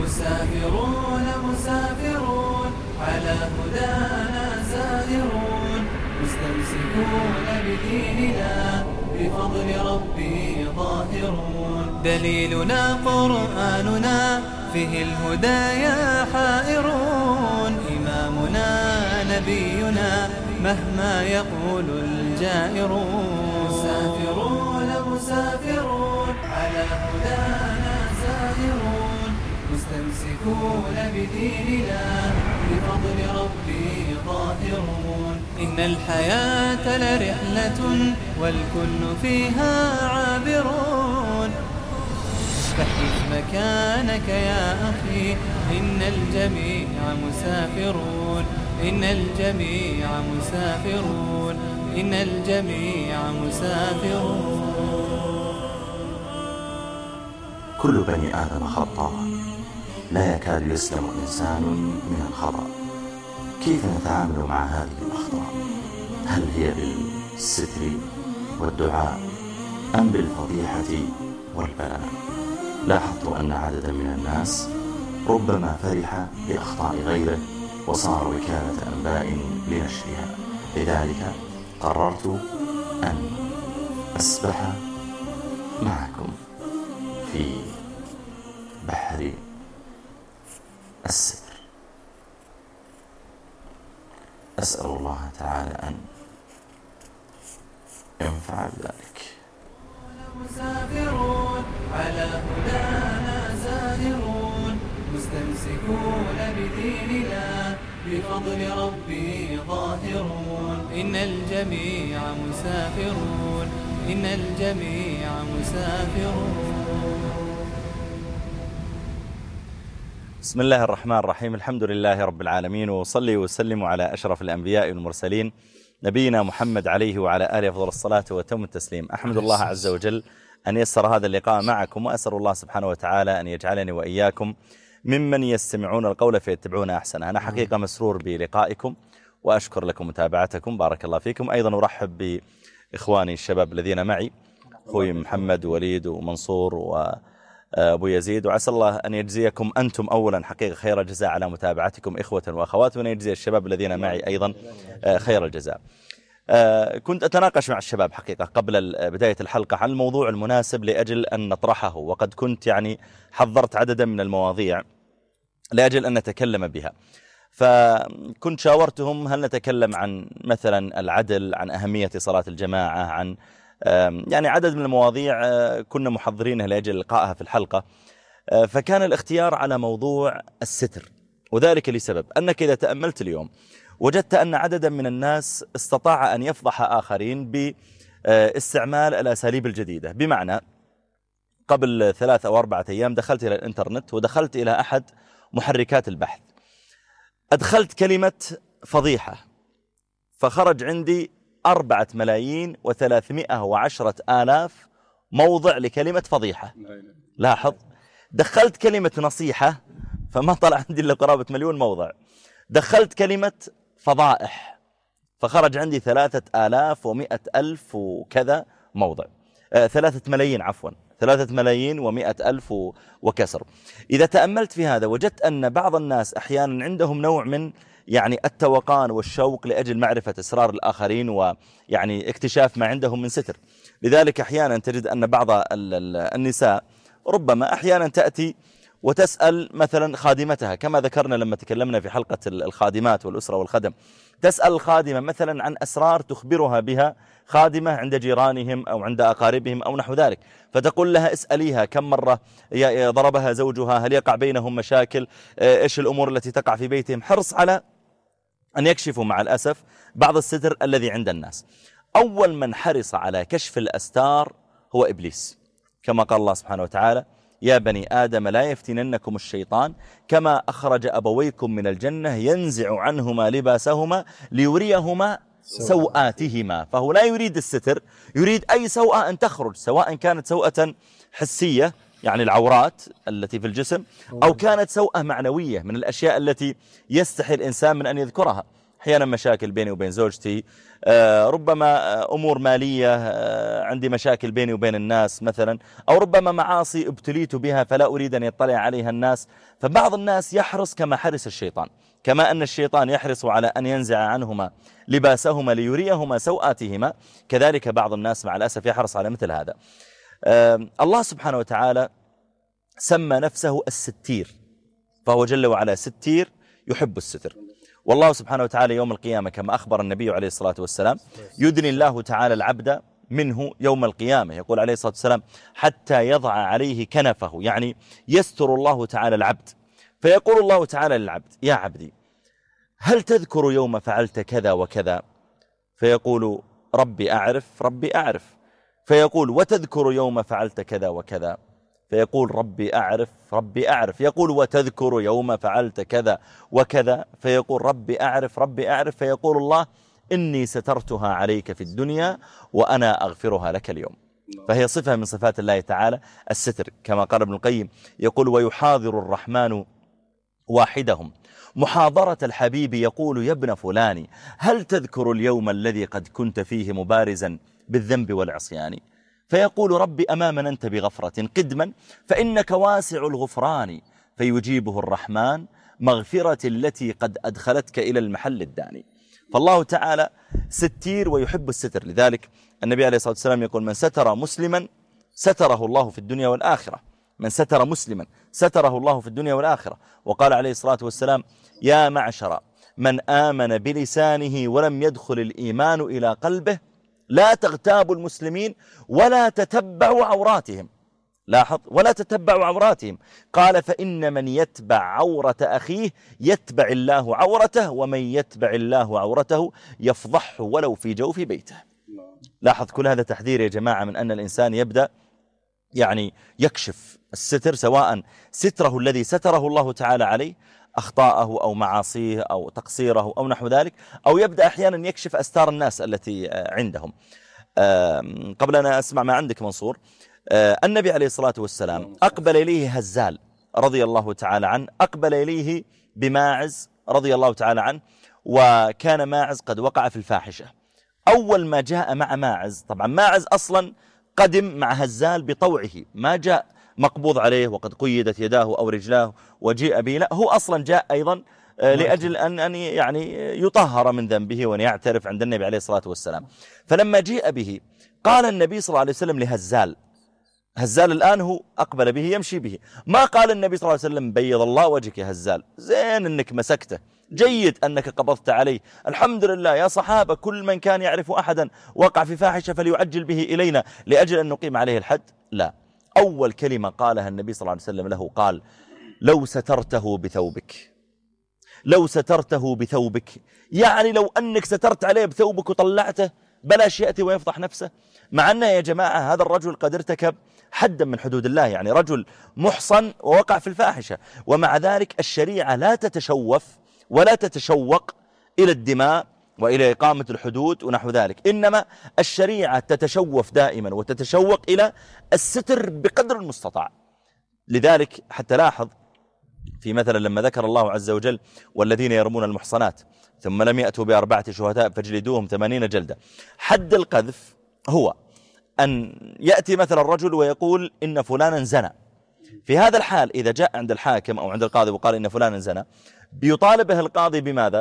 مسافرون مسافرون على هدانا زائرون مستمسكون بديننا بفضل ربي ظاهرون دليلنا قرآننا فيه الهدايا حائرون إمامنا نبينا مهما يقول الجائرون مسافرون مسافرون على هدانا زائرون مستمسكون بديننا بفضل ربي ظاهرون إن الحياة لرحلة والكل فيها عابرون فاحجز مكانك يا أخي إن الجميع مسافرون إن الجميع مسافرون إن الجميع مسافرون. كل بني آدم خطاء، لا يكاد يسلم إنسان من الخطأ. كيف نتعامل مع هذه الأخطاء؟ هل هي بالستر والدعاء أم بالفضيحة والبلاء؟ لاحظت أن عددا من الناس ربما فرح بأخطاء غيره وصار وكالة أنباء لنشرها. لذلك قررت أن أسبح معكم في بحر الستر. أسأل الله تعالى أن ينفع بذلك. مسافرون على هدانا زائرون مستمسكون بديننا بفضل ربي ظاهرون إن الجميع مسافرون إن الجميع مسافرون. بسم الله الرحمن الرحيم. الحمد لله رب العالمين، وصلي وسلم على أشرف الأنبياء والمرسلين نبينا محمد عليه وعلى آله أفضل الصلاة وتم التسليم. أحمد الله عز وجل أن يسر هذا اللقاء معكم، وأسأل الله سبحانه وتعالى أن يجعلني وإياكم ممن يستمعون القول فيتبعون أحسنه. أنا حقيقة مسرور بلقائكم وأشكر لكم متابعتكم، بارك الله فيكم. أيضا أرحب بإخواني الشباب الذين معي، أخوي محمد ووليد ومنصور وأبو يزيد، وعسى الله أن يجزيكم أنتم أولا حقيقة خير الجزاء على متابعتكم إخوة وأخوات، وأن يجزي الشباب الذين معي أيضا خير الجزاء. كنت أتناقش مع الشباب حقيقة قبل بداية الحلقة عن الموضوع المناسب لأجل أن نطرحه، وقد كنت حضرت عددا من المواضيع لأجل أن نتكلم بها. فكنت شاورتهم هل نتكلم عن مثلا العدل، عن أهمية صلاة الجماعة، عن عدد من المواضيع كنا محضرينها لأجل لقائها في الحلقة. فكان الاختيار على موضوع الستر، وذلك لسبب أنك إذا تأملت اليوم وجدت أن عددا من الناس استطاع أن يفضح آخرين باستعمال الأساليب الجديدة. بمعنى قبل 3 أو 4 أيام دخلت إلى الإنترنت ودخلت إلى أحد محركات البحث، أدخلت كلمة فضيحة فخرج عندي 4,310,000 موضع لكلمة فضيحة. لاحظ، دخلت كلمة نصيحة فما طلع عندي إلا قرابة 1,000,000 موضع. دخلت كلمة فضائح فخرج عندي 3,100,000 وكذا موضع، 3,000,000 عفوا، 3,100,000 وكسر. إذا تأملت في هذا وجدت أن بعض الناس أحيانا عندهم نوع من التوقان والشوق لأجل معرفة أسرار الآخرين اكتشاف ما عندهم من ستر. لذلك أحيانا تجد أن بعض النساء ربما أحيانا تأتي وتسأل مثلا خادمتها، كما ذكرنا لما تكلمنا في حلقة الخادمات والأسرة والخدم، تسأل الخادمة مثلا عن أسرار تخبرها بها خادمة عند جيرانهم أو عند أقاربهم أو نحو ذلك، فتقول لها اسأليها كم مرة ضربها زوجها، هل يقع بينهم مشاكل، إيش الأمور التي تقع في بيتهم. حرص على أن يكشفوا مع الأسف بعض الستر الذي عند الناس. أول من حرص على كشف الأستار هو إبليس، كما قال الله سبحانه وتعالى: يا بني آدم لا يفتننكم الشيطان كما أخرج أبويكم من الجنة ينزع عنهما لباسهما ليريهما سوآتهما. فهو لا يريد الستر، يريد أي سوءة أن تخرج، سواء كانت سوءة حسية العورات التي في الجسم، أو كانت سوءة معنوية من الأشياء التي يستحي الإنسان من أن يذكرها. أحيانا مشاكل بيني وبين زوجتي، ربما أمور مالية، عندي مشاكل بيني وبين الناس مثلا، أو ربما معاصي ابتليت بها فلا أريد أن يطلع عليها الناس. فبعض الناس يحرص كما حرص الشيطان، كما أن الشيطان يحرص على أن ينزع عنهما لباسهما ليريهما سوآتهما، كذلك بعض الناس مع الأسف يحرص على مثل هذا. الله سبحانه وتعالى سمى نفسه الستير، فهو جل وعلا ستير يحب الستر. والله سبحانه وتعالى يوم القيامة كما أخبر النبي عليه الصلاة والسلام يدني الله تعالى العبد منه يوم القيامة، يقول عليه الصلاة والسلام حتى يضع عليه كنفه، يعني يستر الله تعالى العبد. فيقول الله تعالى للعبد: يا عبدي هل تذكر يوم فعلت كذا وكذا؟ فيقول: ربي أعرف ربي أعرف. فيقول: وتذكر يوم فعلت كذا وكذا؟ فيقول: ربي أعرف ربي أعرف. يقول: وتذكر يوم فعلت كذا وكذا؟ فيقول: ربي أعرف ربي أعرف. فيقول الله: إني سترتها عليك في الدنيا وأنا أغفرها لك اليوم. فهي صفة من صفات الله تعالى الستر، كما قال ابن القيم يقول: ويحاضر الرحمن واحدهم محاضرة الحبيب يقول: يا ابن فلان هل تذكر اليوم الذي قد كنت فيه مبارزا بالذنب والعصيان؟ فيقول: ربي أما مننت بغفرة قدما فإنك واسع الغفران. فيجيبه الرحمن: مغفرة التي قد أدخلتك إلى المحل الداني. فالله تعالى ستير ويحب الستر، لذلك النبي عليه الصلاة والسلام يقول: من ستر مسلما ستره الله في الدنيا والآخرة. من ستر مسلما ستره الله في الدنيا والآخرة. وقال عليه الصلاة والسلام: يا معشر من آمن بلسانه ولم يدخل الإيمان إلى قلبه لا تغتابوا المسلمين ولا تتبعوا عوراتهم. لاحظ: ولا تتبعوا عوراتهم. قال: فإن من يتبع عورة أخيه يتبع الله عورته، ومن يتبع الله عورته يفضحه ولو في جوف بيته. لاحظ كل هذا تحذير يا جماعة من أن الإنسان يبدأ يعني يكشف الستر، سواء ستره الذي ستره الله تعالى عليه، أخطاءه أو معاصيه أو تقصيره أو نحو ذلك، أو يبدأ أحيانا يكشف أستار الناس التي عندهم. قبل أن أسمع ما عندك منصور، النبي عليه الصلاة والسلام أقبل إليه هزال رضي الله تعالى عنه، أقبل إليه بماعز رضي الله تعالى عنه، وكان ماعز قد وقع في الفاحشة. أول ما جاء مع ماعز، طبعا ماعز أصلا قدم مع هزال بطوعه، ما جاء مقبوض عليه وقد قيدت يداه أو رجلاه وجيء به، لا، هو أصلا جاء أيضا لأجل أن يعني يطهر من ذنبه وأن يعترف عند النبي عليه الصلاة والسلام. فلما جيء به قال النبي صلى الله عليه وسلم لهزال، هزال الآن هو أقبل به يمشي به، ما قال النبي صلى الله عليه وسلم: بيض الله وجهك يا هزال، زين أنك مسكته، جيد أنك قبضت عليه، الحمد لله يا صحابة، كل من كان يعرف أحدا وقع في فاحشة فليعجل به إلينا لأجل أن نقيم عليه الحد. لا، أول كلمة قالها النبي صلى الله عليه وسلم له قال: لو سترته بثوبك، لو سترته بثوبك، يعني لو أنك سترت عليه بثوبك وطلعته بلاش يأتي ويفضح نفسه. مع أنه يا جماعة هذا الرجل قد ارتكب حدا من حدود الله، يعني رجل محصن ووقع في الفاحشة، ومع ذلك الشريعة لا تتشوف ولا تتشوق إلى الدماء وإلى إقامة الحدود ونحو ذلك، إنما الشريعة تتشوف دائما وتتشوق إلى الستر بقدر المستطاع. لذلك حتى لاحظ في مثلا لما ذكر الله عز وجل: والذين يرمون المحصنات ثم لم يأتوا ب4 شهداء فاجلدوهم 80 جلدة. حد القذف هو أن يأتي مثلا الرجل ويقول إن فلانا زنى. في هذا الحال إذا جاء عند الحاكم أو عند القاضي وقال إن فلانا زنى، بيطالبه القاضي بماذا؟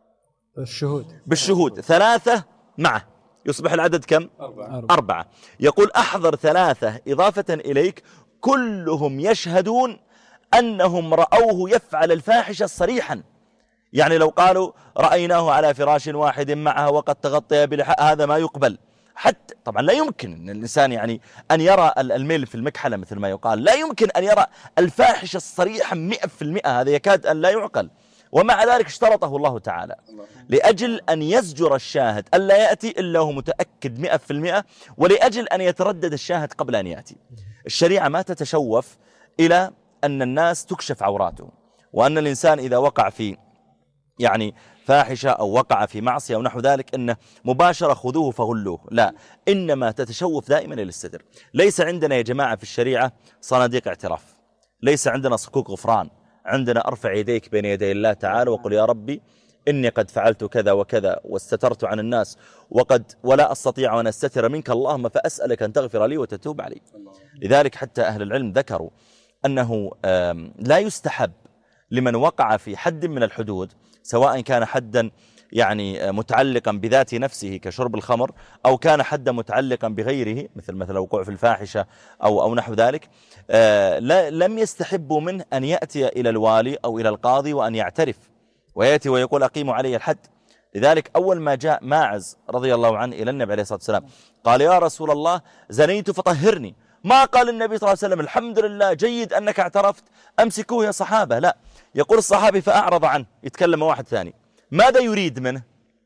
بالشهود 3 معه، يصبح العدد كم؟ 4. يقول: أحضر 3 إضافة إليك كلهم يشهدون أنهم رأوه يفعل الفاحشة صريحا. يعني لو قالوا رأيناه على فراش واحد معها وقد تغطي بلحاء، هذا ما يقبل. حتى طبعا لا يمكن أن الإنسان يعني أن يرى الميل في المكحلة مثل ما يقال، لا يمكن أن يرى الفاحشة الصريحة 100%، هذا يكاد أن لا يعقل. ومع ذلك اشترطه الله تعالى لأجل أن يزجر الشاهد ألا يأتي إلا هو متأكد 100%، ولأجل أن يتردد الشاهد قبل أن يأتي. الشريعة ما تتشوف إلى أن الناس تكشف عوراتهم، وأن الإنسان إذا وقع في يعني فاحشة أو وقع في معصية أو نحو ذلك إنه مباشرة خذوه فغلوه، لا، إنما تتشوف دائما إلى الستر. ليس عندنا يا جماعة في الشريعة صناديق اعتراف، ليس عندنا صكوك غفران، عندنا أرفع يديك بين يدي الله تعالى وقل: يا ربي إني قد فعلت كذا وكذا واستترت عن الناس ولا أستطيع أن أستتر منك، اللهم فأسألك أن تغفر لي وتتوب علي. لذلك حتى أهل العلم ذكروا أنه لا يستحب لمن وقع في حد من الحدود، سواء كان حدا يعني متعلقا بذات نفسه كشرب الخمر، أو كان حدا متعلقا بغيره مثل وقوع في الفاحشة أو نحو ذلك، لم يستحبوا منه أن يأتي إلى الوالي أو إلى القاضي وأن يعترف ويأتي ويقول أقيموا علي الحد. لذلك أول ما جاء ماعز رضي الله عنه إلى النبي عليه الصلاة والسلام قال يا رسول الله زنيت فطهرني، ما قال النبي صلى الله عليه وسلم الحمد لله جيد أنك اعترفت أمسكوه يا صحابة، لا، يقول الصحابي فأعرض عنه، يتكلم واحد ثاني، ماذا يريد منه؟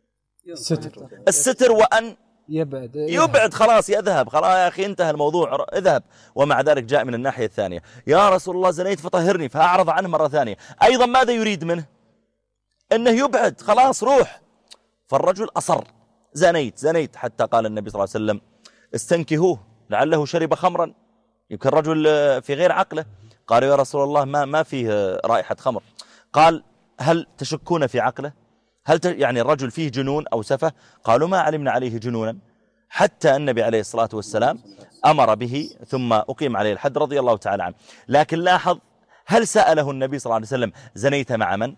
الستر وأن يبعد، خلاص يذهب، خلاص يا أخي انتهى الموضوع اذهب. ومع ذلك جاء من الناحية الثانية يا رسول الله زنيت فطهرني، فأعرض عنه مرة ثانية، أيضا ماذا يريد منه؟ إنه يبعد، خلاص روح. فالرجل أصر زنيت حتى قال النبي صلى الله عليه وسلم استنكهوه لعله شرب خمرا، يمكن الرجل في غير عقله. قالوا يا رسول الله ما فيه رائحة خمر. قال هل تشكون في عقله؟ يعني الرجل فيه جنون أو سفه؟ قالوا ما علمنا عليه جنونا، حتى النبي عليه الصلاة والسلام أمر به ثم أقيم عليه الحد رضي الله تعالى عنه. لكن لاحظ، هل سأله النبي صلى الله عليه وسلم زنيت مع من؟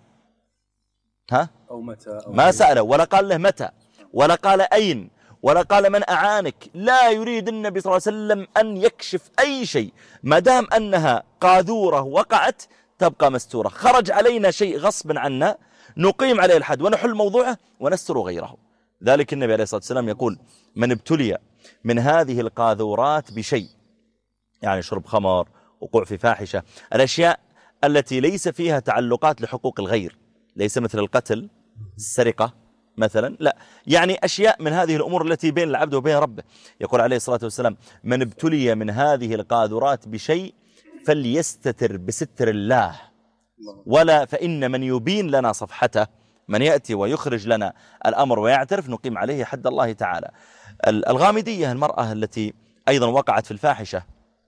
أو متى؟ ما سأله، ولا قال له متى، ولا قال أين، ولا قال من أعانك. لا يريد النبي صلى الله عليه وسلم أن يكشف أي شيء، ما دام أنها قاذورة وقعت تبقى مستورة. خرج علينا شيء غصبا عنا نقيم عليه الحد ونحل موضوعه ونستر غيره. ذلك النبي عليه الصلاة والسلام يقول من ابتلي من هذه القاذورات بشيء، يعني شرب خمر، وقوع في فاحشة، الأشياء التي ليس فيها تعلقات لحقوق الغير، ليس مثل القتل، السرقة مثلا، لا، يعني أشياء من هذه الأمور التي بين العبد وبين ربه. يقول عليه الصلاة والسلام من ابتلي من هذه القاذورات بشيء فليستتر بستر الله، ولا فإن من يبين لنا صفحته، من يأتي ويخرج لنا الأمر ويعترف نقيم عليه حد الله تعالى. الغامدية المرأة التي أيضا وقعت في الفاحشة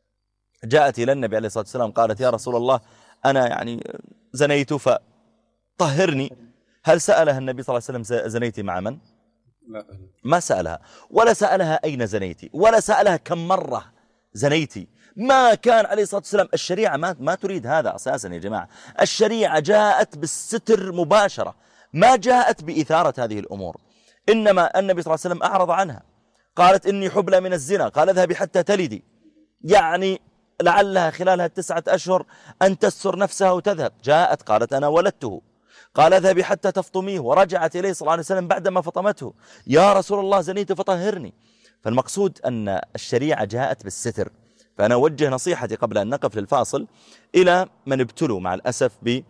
جاءت إلى النبي عليه الصلاة والسلام قالت يا رسول الله أنا يعني زنيت فطهرني. هل سألها النبي صلى الله عليه وسلم زنيتي مع من؟ ما سألها، ولا سألها أين زنيتي، ولا سألها كم مرة زنيتي. ما كان عليه الصلاة والسلام، الشريعة ما تريد هذا أساسا يا جماعة. الشريعة جاءت بالستر مباشرة، ما جاءت بإثارة هذه الأمور. إنما النبي صلى الله عليه وسلم أعرض عنها. قالت إني حبلى من الزنا، قال اذهبي حتى تلدي، يعني لعلها خلالها 9 أشهر أن تستر نفسها وتذهب. جاءت قالت أنا ولدته، قال اذهبي حتى تفطميه، ورجعت إليه صلى الله عليه وسلم بعدما فطمته يا رسول الله زنيت فطهرني. فالمقصود أن الشريعة جاءت بالستر. فأنا أوجه نصيحتي قبل أن نقف للفاصل إلى من ابتلوا مع الأسف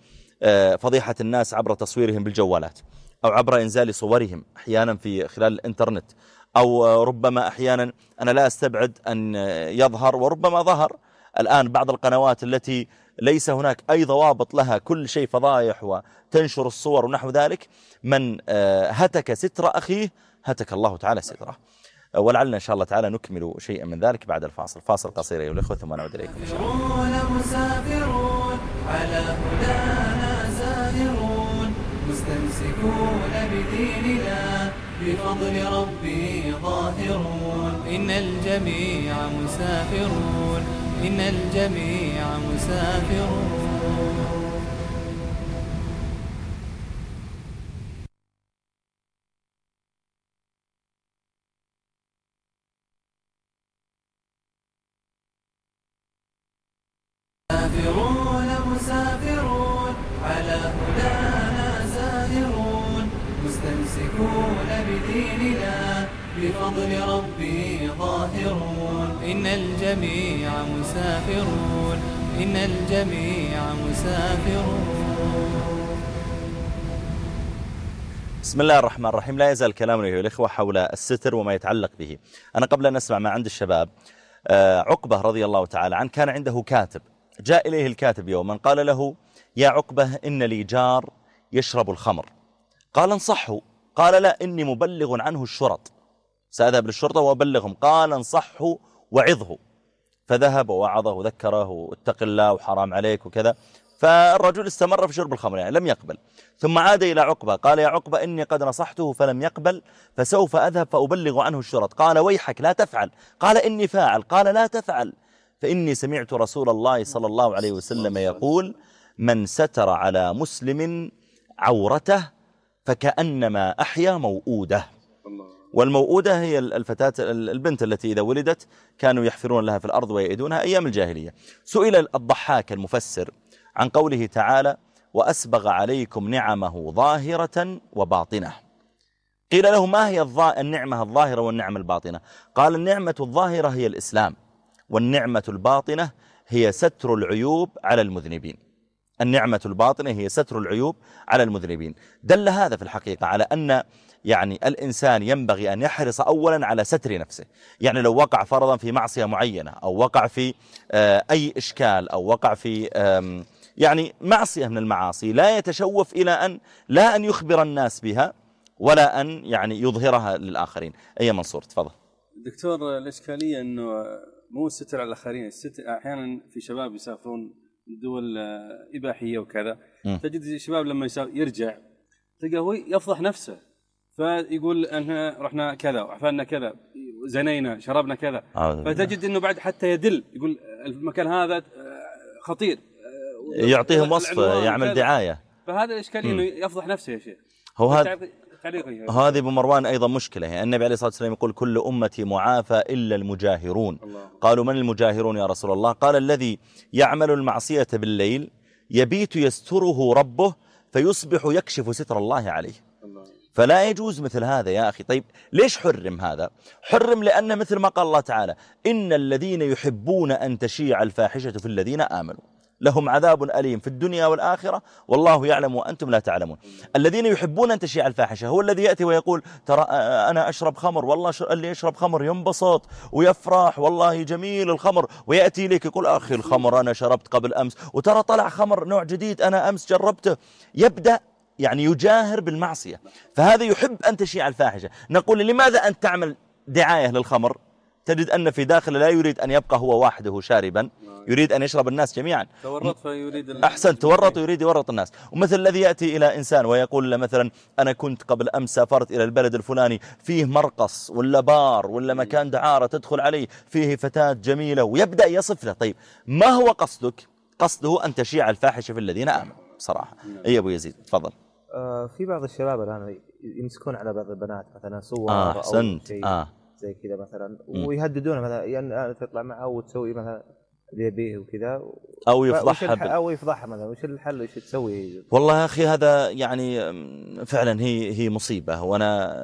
بفضيحة الناس عبر تصويرهم بالجوالات، أو عبر إنزال صورهم أحيانا في خلال الإنترنت، أو ربما أحيانا أنا لا أستبعد أن يظهر، وربما ظهر الآن بعض القنوات التي ليس هناك أي ضوابط لها، كل شيء فضايح وتنشر الصور ونحو ذلك. من هتك ستر أخيه هتك الله تعالى ستره. ولعلنا إن شاء الله تعالى نكمل شيئا من ذلك بعد الفاصل. فاصل قصير أيها الأخوة ثم نعود إليكم إن شاء الله. مسافرون على هدانا زاهرون مستمسكون بديننا بفضل ربي ظاهرون. إن الجميع مسافرون، إن الجميع مسافرون. مسافرون على هدانا زاهرون مستمسكون بديننا بفضل ربي ظاهرون. إن الجميع مسافرون، إن الجميع مسافرون. بسم الله الرحمن الرحيم. لا يزال كلامنا أيها الأخوة حول الستر وما يتعلق به. أنا قبل أن نسمع ما عند الشباب، عقبة رضي الله تعالى عنه كان عنده كاتب، جاء إليه الكاتب يوما قال له يا عقبة إن لي جار يشرب الخمر. قال انصحه. قال لا، إني مبلغ عنه الشرط، سأذهب للشرطة وأبلغهم. قال انصحه وعظه. فذهب ووعظه وذكره واتق الله وحرام عليك وكذا، فالرجل استمر في شرب الخمر يعني لم يقبل. ثم عاد إلى عقبة قال يا عقبة إني قد نصحته فلم يقبل فسوف أذهب فأبلغ عنه الشرط. قال ويحك لا تفعل. قال إني فاعل. قال لا تفعل فإني سمعت رسول الله صلى الله عليه وسلم يقول من ستر على مسلم عورته فكأنما أحيا موؤودة. والموؤودة هي الفتاة البنت التي إذا ولدت كانوا يحفرون لها في الأرض ويئدونها أيام الجاهلية. سئل الضحاك المفسر عن قوله تعالى وأسبغ عليكم نعمه ظاهرة وباطنة. قيل له ما هي النعمة الظاهرة والنعمة الباطنة؟ قال النعمة الظاهرة هي الإسلام، والنعمة الباطنة هي ستر العيوب على المذنبين. النعمة الباطنة هي ستر العيوب على المذنبين. دل هذا في الحقيقة على أن يعني الإنسان ينبغي أن يحرص أولا على ستر نفسه. يعني لو وقع فرضا في معصية معينة أو وقع في أي إشكال أو وقع في يعني معصية من المعاصي لا يتشوف إلى أن لا أن يخبر الناس بها ولا أن يعني يظهرها للآخرين. أي منصور تفضل. دكتور الإشكالية أنه مو الستر على الآخرين، الستر أحيانا في شباب يسافرون دول إباحية وكذا تجد الشباب لما يرجع تلقى هو يفضح نفسه فيقول أننا رحنا كذا وعفلنا كذا زنينا شربنا كذا فتجد أنه بعد حتى يدل يقول المكان هذا خطير يعطيهم وصف يعمل دعاية. فهذا الإشكالية أنه يفضح نفسه يا شيخ. هذه أبو مروان أيضا مشكلة. النبي عليه الصلاة والسلام يقول كل أمتي معافى إلا المجاهرون. قالوا من المجاهرون يا رسول الله؟ قال الذي يعمل المعصية بالليل يبيت يستره ربه فيصبح يكشف ستر الله عليه. فلا يجوز مثل هذا يا أخي. طيب ليش حرم هذا؟ حرم لأن مثل ما قال الله تعالى إن الذين يحبون أن تشيع الفاحشة في الذين آمنوا لهم عذاب أليم في الدنيا والآخرة والله يعلم وأنتم لا تعلمون. الذين يحبون أن تشيع الفاحشة هو الذي يأتي ويقول ترى أنا أشرب خمر والله اللي يشرب خمر ينبسط ويفرح والله جميل الخمر، ويأتي لك يقول أخي الخمر أنا شربت قبل أمس وترى طلع خمر نوع جديد أنا أمس جربته. يبدأ يعني يجاهر بالمعصية. فهذا يحب أن تشيع الفاحشة. نقول لماذا أنت تعمل دعاية للخمر؟ تجد أن في داخله لا يريد أن يبقى هو وحده شاربا، يريد أن يشرب الناس جميعا. تورط فيريد أحسن تورط ويريد يورط الناس. ومثل الذي يأتي إلى إنسان ويقول له مثلا أنا كنت قبل أمس سافرت إلى البلد الفلاني فيه مرقص ولا بار ولا مكان دعارة تدخل عليه فيه فتاة جميلة ويبدأ يصف له. طيب ما هو قصدك؟ قصده أن تشيع الفاحشة في الذين آمنوا صراحة. أي أبو يزيد تفضل. في بعض الشباب الآن يمسكون على بعض البنات مثلا صور أحسنت زي كذا مثلا ويهددونه مثلا يعني تطلع معه وتسوي مثلا بيه وكذا أو يفضحها أو يفضحها مثلا. وش الحل وش تسوي؟ والله يا أخي هذا يعني فعلا هي مصيبة. وأنا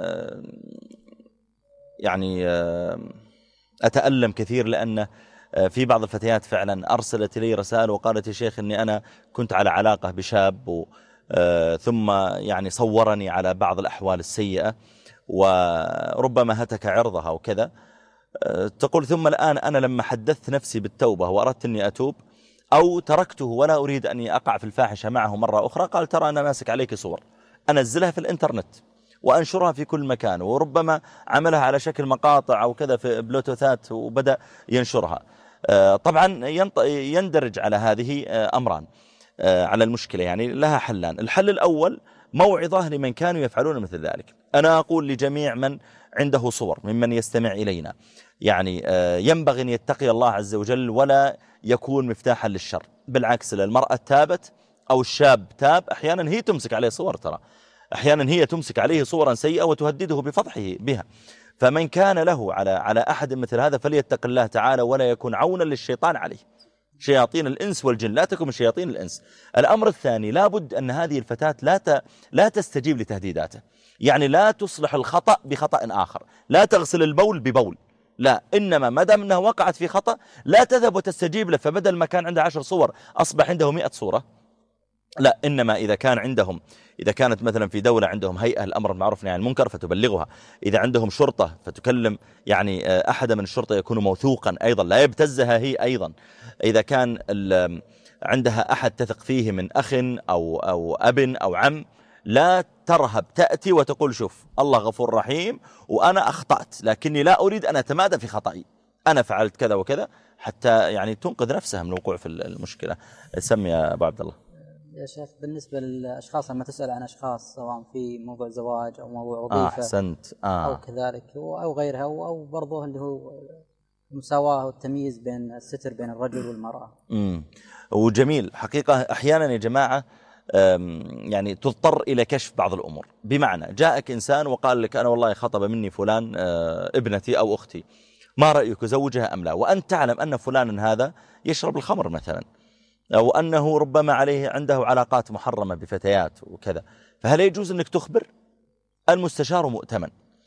يعني أتألم كثير لأن في بعض الفتيات فعلا أرسلت لي رسالة وقالت يا شيخ إني أنا كنت على علاقة بشاب ثم يعني صورني على بعض الأحوال السيئة وربما هتك عرضها وكذا. تقول ثم الآن أنا لما حدثت نفسي بالتوبة وأردت أني أتوب أو تركته ولا أريد أني أقع في الفاحشة معه مرة أخرى قال ترى أنا ماسك عليك صور أنزلها في الإنترنت وأنشرها في كل مكان، وربما عملها على شكل مقاطع أو كذا في بلوتوثات وبدأ ينشرها. طبعا يندرج على هذه أمران على المشكلة، يعني لها حلان. الحل الأول موعظة لمن كانوا يفعلون مثل ذلك. أنا أقول لجميع من عنده صور ممن يستمع إلينا يعني ينبغي أن يتقي الله عز وجل ولا يكون مفتاحا للشر. بالعكس المرأة تابت أو الشاب تاب أحيانا هي تمسك عليه صور، ترى أحيانا هي تمسك عليه صورا سيئة وتهدده بفضحه بها. فمن كان له على أحد مثل هذا فليتق الله تعالى ولا يكون عونا للشيطان عليه. شياطين الإنس والجن لا تكن من شياطين الإنس. الأمر الثاني لابد أن هذه الفتاة لا تستجيب لتهديداته، يعني لا تصلح الخطأ بخطأ آخر، لا تغسل البول ببول، لا، إنما ما دام أنها وقعت في خطأ لا تذهب وتستجيب له فبدل ما كان عندها 10 صور أصبح عنده 100 صورة. لا، إنما إذا كانت مثلا في دولة عندهم هيئة الأمر المعروف والنهي عن المنكر فتبلغها، إذا عندهم شرطة فتكلم يعني أحد من الشرطة يكون موثوقا أيضا لا يبتزها هي أيضا. إذا كان عندها أحد تثق فيه من أخ أو أب أو عم لا ترهب تأتي وتقول شوف الله غفور رحيم وأنا أخطأت لكني لا أريد أن أتمادى في خطأي، أنا فعلت كذا وكذا، حتى يعني تنقذ نفسها من الوقوع في المشكلة. سمي يا أبو عبد الله. يا شيخ بالنسبة للأشخاص لما تسأل عن أشخاص سواء في موضوع زواج أو موضوع وظيفة أحسنت أو كذلك أو غيرها أو برضه اللي هو المساواة والتمييز بين الستر بين الرجل والمرأة. وجميل حقيقة أحيانا يا جماعة يعني تضطر إلى كشف بعض الأمور. بمعنى جاءك إنسان وقال لك أنا والله خطب مني فلان ابنتي أو أختي، ما رأيك زوجها أم لا؟ وأنت تعلم أن فلانا هذا يشرب الخمر مثلا، أو أنه ربما عليه عنده علاقات محرمة بفتيات وكذا، فهل يجوز أنك تخبر؟ المستشار مؤتمن،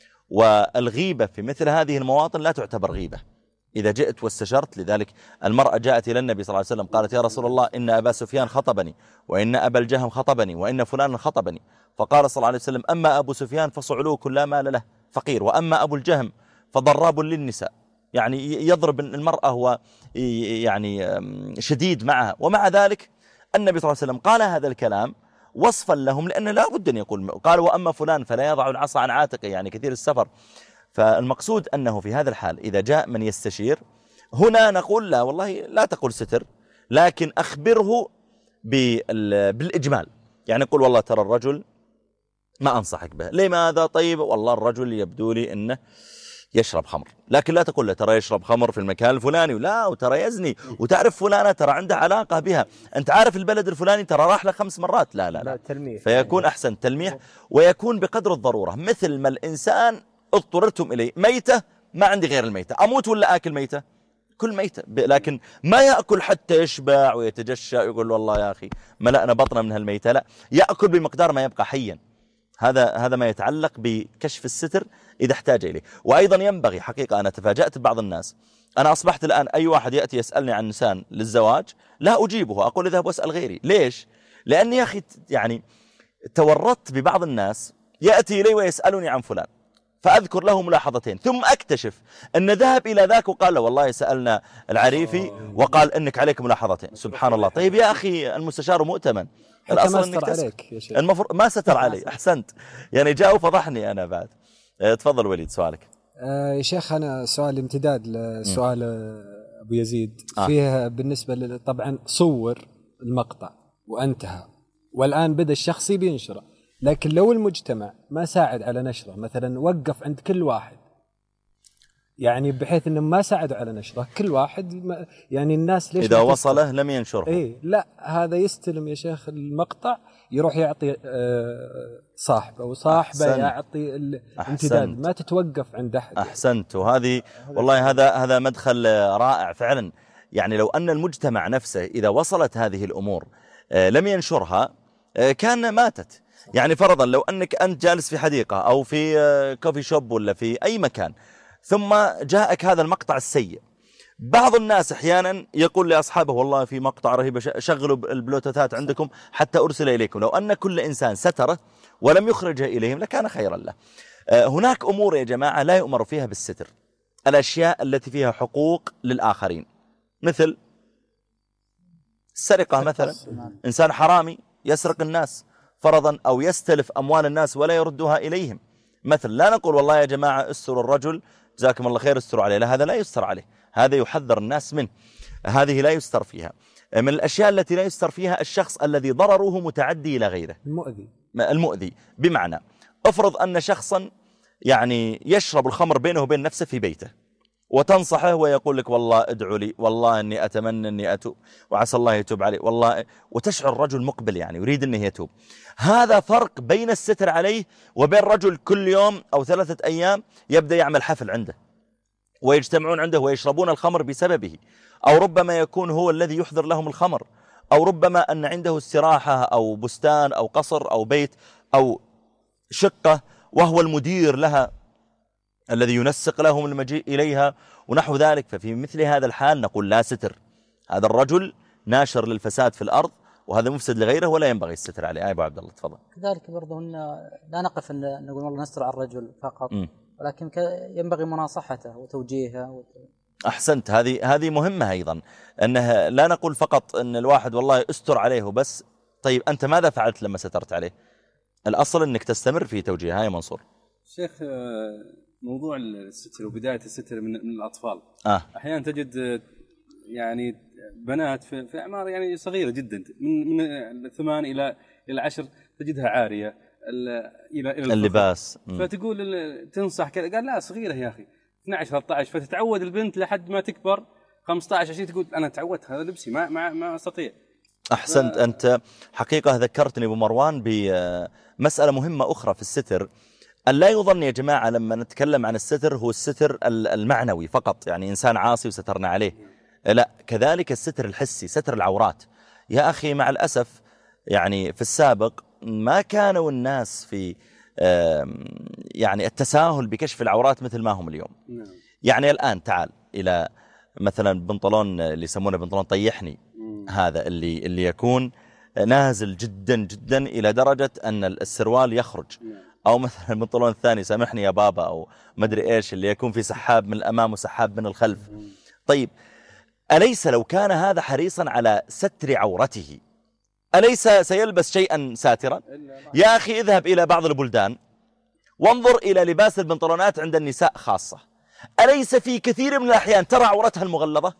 والغيبة في مثل هذه المواطن لا تعتبر غيبة إذا جئت واستشرت. لذلك المرأة جاءت إلى النبي صلى الله عليه وسلم قالت يا رسول الله إن أبا سفيان خطبني وإن أبا الجهم خطبني وإن فلان خطبني، فقال صلى الله عليه وسلم أما أبو سفيان فصعلوك لا مال له فقير، وأما أبو الجهم فضراب للنساء، يعني يضرب المرأة هو يعني شديد معها. ومع ذلك النبي صلى الله عليه وسلم قال هذا الكلام وصفا لهم، لأنه لا بد أن يقول. قال وأما فلان فلا يضع العصا عن عاتقه، يعني كثير السفر. فالمقصود أنه في هذا الحال إذا جاء من يستشير هنا نقول لا والله لا تقول ستر، لكن أخبره بالإجمال. يعني نقول والله ترى الرجل ما أنصحك به، لماذا؟ طيب والله الرجل يبدو لي أنه يشرب خمر، لكن لا تقول له ترى يشرب خمر في المكان الفلاني ولا وترى يزني، وتعرف فلانة ترى عنده علاقة بها، أنت عارف البلد الفلاني ترى راح له 5 مرات. لا لا لا، تلميح. فيكون أحسن تلميح، ويكون بقدر الضرورة. مثل ما الإنسان اضطررتم إليه ميتة، ما عندي غير الميتة، أموت ولا آكل ميتة؟ كل ميتة، لكن ما يأكل حتى يشبع ويتجشى يقول والله يا أخي ملأنا بطنا من هالميتة، لا، يأكل بمقدار ما يبقى حيا. هذا ما يتعلق بكشف الستر إذا احتاج إليه. وأيضا ينبغي حقيقة، أنا تفاجأت ببعض الناس، أنا أصبحت الآن أي واحد يأتي يسألني عن إنسان للزواج لا أجيبه، أقول اذهب واسأل غيري. ليش؟ لأني يا أخي يعني تورطت ببعض الناس يأتي إلي ويسألني عن فلان، فأذكر له ملاحظتين ثم أكتشف أن ذهب إلى ذاك وقال له والله سألنا العريفي وقال إنك عليك ملاحظتين. سبحان الله. طيب يا أخي المستشار مؤتمن، الأصل أنك عليك يا شيخ. المفروض ما ستر علي. أحسنت، يعني جاء وفضحني أنا بعد. تفضل وليد سؤالك. يا شيخ أنا سؤال امتداد لسؤال أبو يزيد. فيه بالنسبة طبعا صور المقطع وانتهى والآن بدأ الشخصي بينشره، لكن لو المجتمع ما ساعد على نشره، مثلا وقف عند كل واحد، يعني بحيث انه ما ساعدوا على نشره، كل واحد يعني الناس ليش اذا وصله لم ينشره. ايه لا، هذا يستلم يا شيخ المقطع يروح يعطي صاحبه، وصاحبه يعطي الامتداد، ما تتوقف عند احد. احسنت. وهذه والله هذا مدخل رائع فعلا. يعني لو ان المجتمع نفسه اذا وصلت هذه الامور لم ينشرها كان ماتت. يعني فرضا لو أنك أنت جالس في حديقة أو في كوفي شوب ولا في أي مكان، ثم جاءك هذا المقطع السيء، بعض الناس أحيانا يقول لأصحابه والله في مقطع رهيب، شغلوا البلوتوثات عندكم حتى أرسل إليكم. لو أن كل إنسان ستره ولم يخرجه إليهم لكان خيرا له. هناك أمور يا جماعة لا يؤمر فيها بالستر، الأشياء التي فيها حقوق للآخرين، مثل السرقة مثلا. إنسان حرامي يسرق الناس فرضا أو يستلف أموال الناس ولا يردها إليهم مثل. لا نقول والله يا جماعة استروا الرجل جزاكم الله خير استروا عليه، لا، هذا لا يستر عليه، هذا يحذر الناس منه، هذه لا يستر فيها. من الأشياء التي لا يستر فيها الشخص الذي ضرره متعدي إلى غيره، المؤذي. بمعنى افرض أن شخصا يعني يشرب الخمر بينه وبين نفسه في بيته، وتنصحه ويقول لك والله ادعوا لي، والله أني أتمنى أني أتوب وعسى الله يتوب عليه والله، وتشعر الرجل مقبل يعني يريد أنه يتوب. هذا فرق بين الستر عليه وبين رجل كل يوم أو 3 أيام يبدأ يعمل حفل عنده ويجتمعون عنده ويشربون الخمر بسببه، أو ربما يكون هو الذي يحضر لهم الخمر، أو ربما أن عنده استراحة أو بستان أو قصر أو بيت أو شقة وهو المدير لها الذي ينسق لهم المجيء إليها ونحو ذلك. ففي مثل هذا الحال نقول لا ستر، هذا الرجل ناشر للفساد في الأرض وهذا مفسد لغيره ولا ينبغي الستر عليه. أبو عبد الله تفضل. كذلك برضه لا نقف أن نقول والله نستر على الرجل فقط، ولكن ينبغي مناصحته وتوجيهه. أحسنت. هذه مهمة أيضا، أنها لا نقول فقط أن الواحد والله استر عليه وبس. طيب أنت ماذا فعلت لما سترت عليه؟ الأصل أنك تستمر في توجيه. هاي منصور. شيخ موضوع الستر وبداية الستر من الأطفال، أحيانا تجد يعني بنات في أعمار يعني صغيرة جدا، من 8 إلى 10 تجدها عارية إلى اللباس. فتقول تنصح كذا، قال لا صغيرة يا أخي 12 13، فتتعود البنت لحد ما تكبر 15 20 تقول أنا تعودت هذا لبسي ما أستطيع. أحسنت. أنت حقيقة ذكرتني أبو مروان بمسألة مهمة أخرى في الستر. أن لا يظن يا جماعة لما نتكلم عن الستر هو الستر المعنوي فقط، يعني إنسان عاصي وسترنا عليه، لا، كذلك الستر الحسي، ستر العورات. يا أخي مع الأسف يعني في السابق ما كانوا الناس في يعني التساهل بكشف العورات مثل ما هم اليوم. يعني الآن تعال إلى مثلا بنطلون اللي يسمونه بنطلون طيحني، هذا اللي يكون نازل جدا جدا إلى درجة أن السروال يخرج، أو مثلا البنطلون الثاني سامحني يا بابا أو مدري إيش اللي يكون في سحاب من الأمام وسحاب من الخلف. طيب أليس لو كان هذا حريصا على ستر عورته أليس سيلبس شيئا ساترا؟ يا أخي اذهب إلى بعض البلدان وانظر إلى لباس البنطلونات عند النساء خاصة، أليس في كثير من الأحيان ترى عورتها المغلظة؟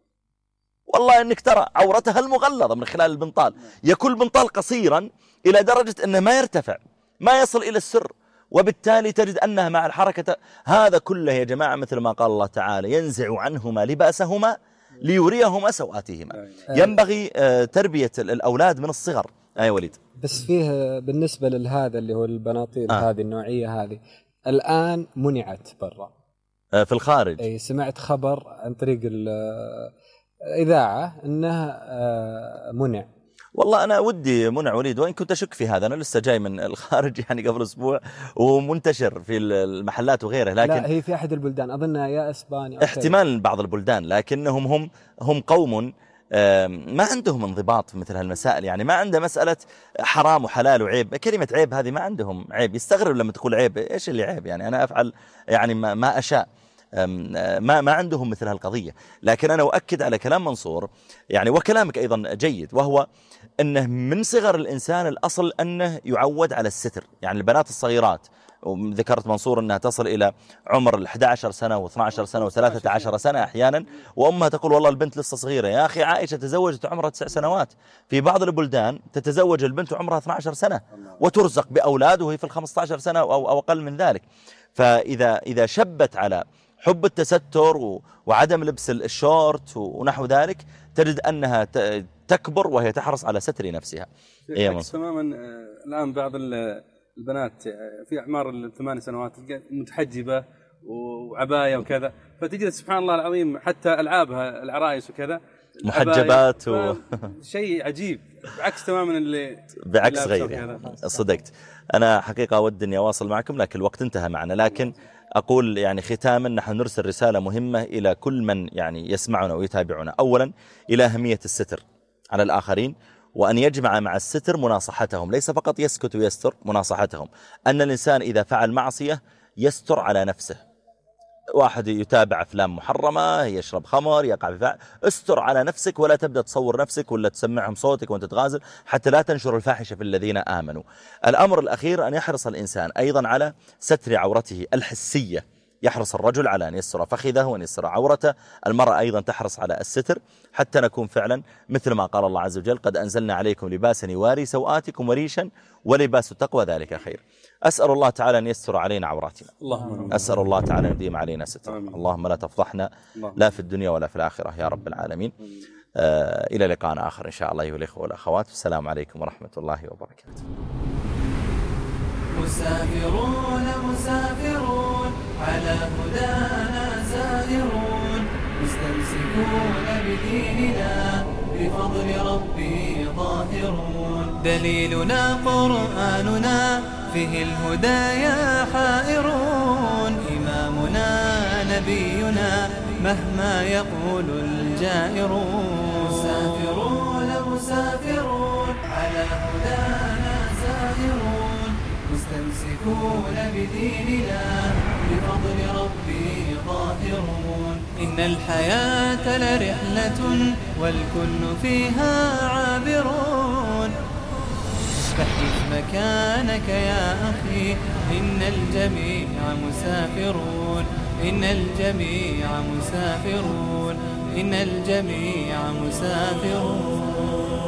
والله أنك ترى عورتها المغلظة من خلال البنطال، يكون البنطال قصيرا إلى درجة أنه ما يرتفع، ما يصل إلى السر، وبالتالي تجد أنها مع الحركة هذا كله يا جماعة مثل ما قال الله تعالى ينزع عنهما لباسهما ليريهما سوآتهما. ينبغي تربية الأولاد من الصغر. أي وليد. بس فيه بالنسبة لهذا اللي هو البناطيل هذه النوعية هذه الآن منعت برا في الخارج. أي سمعت خبر عن طريق الإذاعة أنه منع. والله أنا ودي منع وليد، وإن كنت أشك في هذا، أنا لسه جاي من الخارج يعني قبل أسبوع ومنتشر في المحلات وغيره، لكن لا هي في أحد البلدان أظنها يا إسبانيا احتمال بعض البلدان، لكنهم هم قوم ما عندهم انضباط في مثل هالمسائل، يعني ما عنده مسألة حرام وحلال وعيب، كلمة عيب هذه ما عندهم عيب، يستغرب لما تقول عيب، إيش اللي عيب يعني أنا أفعل يعني ما أشاء، ما عندهم مثل هالقضية. لكن أنا أؤكد على كلام منصور يعني وكلامك أيضا جيد، وهو أنه من صغر الإنسان الأصل أنه يعود على الستر. يعني البنات الصغيرات، وذكرت منصور أنها تصل إلى عمر 11 سنة و12 سنة و13 سنة أحيانا، وأمها تقول والله البنت لسه صغيرة. يا أخي عائشة تزوجت عمرها 9 سنوات، في بعض البلدان تتزوج البنت عمرها 12 سنة وترزق بأولاد وهي في 15 سنة أو أقل من ذلك. فإذا شبت على حب التستر وعدم لبس الشورت ونحو ذلك، تجد أنها تكبر وهي تحرص على ستر نفسها. تماما. الآن بعض البنات في أعمار 8 سنوات متحجبة وعباية وكذا، فتجد سبحان الله العظيم حتى ألعابها العرائس وكذا محجبات شيء عجيب، بعكس تماما اللي بعكس غير. صدقت. أنا حقيقة أود أني أواصل معكم لكن الوقت انتهى معنا، لكن أقول يعني ختاما نحن نرسل رسالة مهمة إلى كل من يعني يسمعنا ويتابعنا. أولا إلى أهمية الستر على الآخرين، وأن يجمع مع الستر مناصحتهم، ليس فقط يسكت ويستر، مناصحتهم. أن الإنسان إذا فعل معصية يستر على نفسه، واحد يتابع أفلام محرمة، يشرب خمر، يقع في فعل، استر على نفسك ولا تبدأ تصور نفسك ولا تسمعهم صوتك وانت تغازل حتى لا تنشر الفاحشة في الذين آمنوا. الأمر الأخير أن يحرص الإنسان أيضا على ستر عورته الحسية، يحرص الرجل على أن يستر فخذه وأن يستر عورته، المرأة أيضا تحرص على الستر حتى نكون فعلا مثل ما قال الله عز وجل قد أنزلنا عليكم لباسا يواري سوآتكم وريشا ولباس التقوى ذلك خير. أسأل الله تعالى أن يستر علينا عوراتنا، أسأل الله تعالى أن يديم علينا ستر، اللهم لا تفضحنا لا في الدنيا ولا في الآخرة يا رب العالمين. إلى لقاء آخر إن شاء الله أيها الإخوة والأخوات، السلام عليكم ورحمة الله وبركاته. مسافرون مسافرون على هدانا سائرون، مستمسكون بديننا بفضل ربي ظاهرون. دليلنا قرآننا فيه الهدايا حائرون، إمامنا نبينا مهما يقول الجائرون. مسافرون مسافرون على هدانا سائرون، مستمسكون بديننا بفضل ربي ظاهرون. إن الحياة لرحلة والكل فيها عابرون، فاحجز مكانك يا أخي، إن الجميع مسافرون، إن الجميع مسافرون، إن الجميع مسافرون.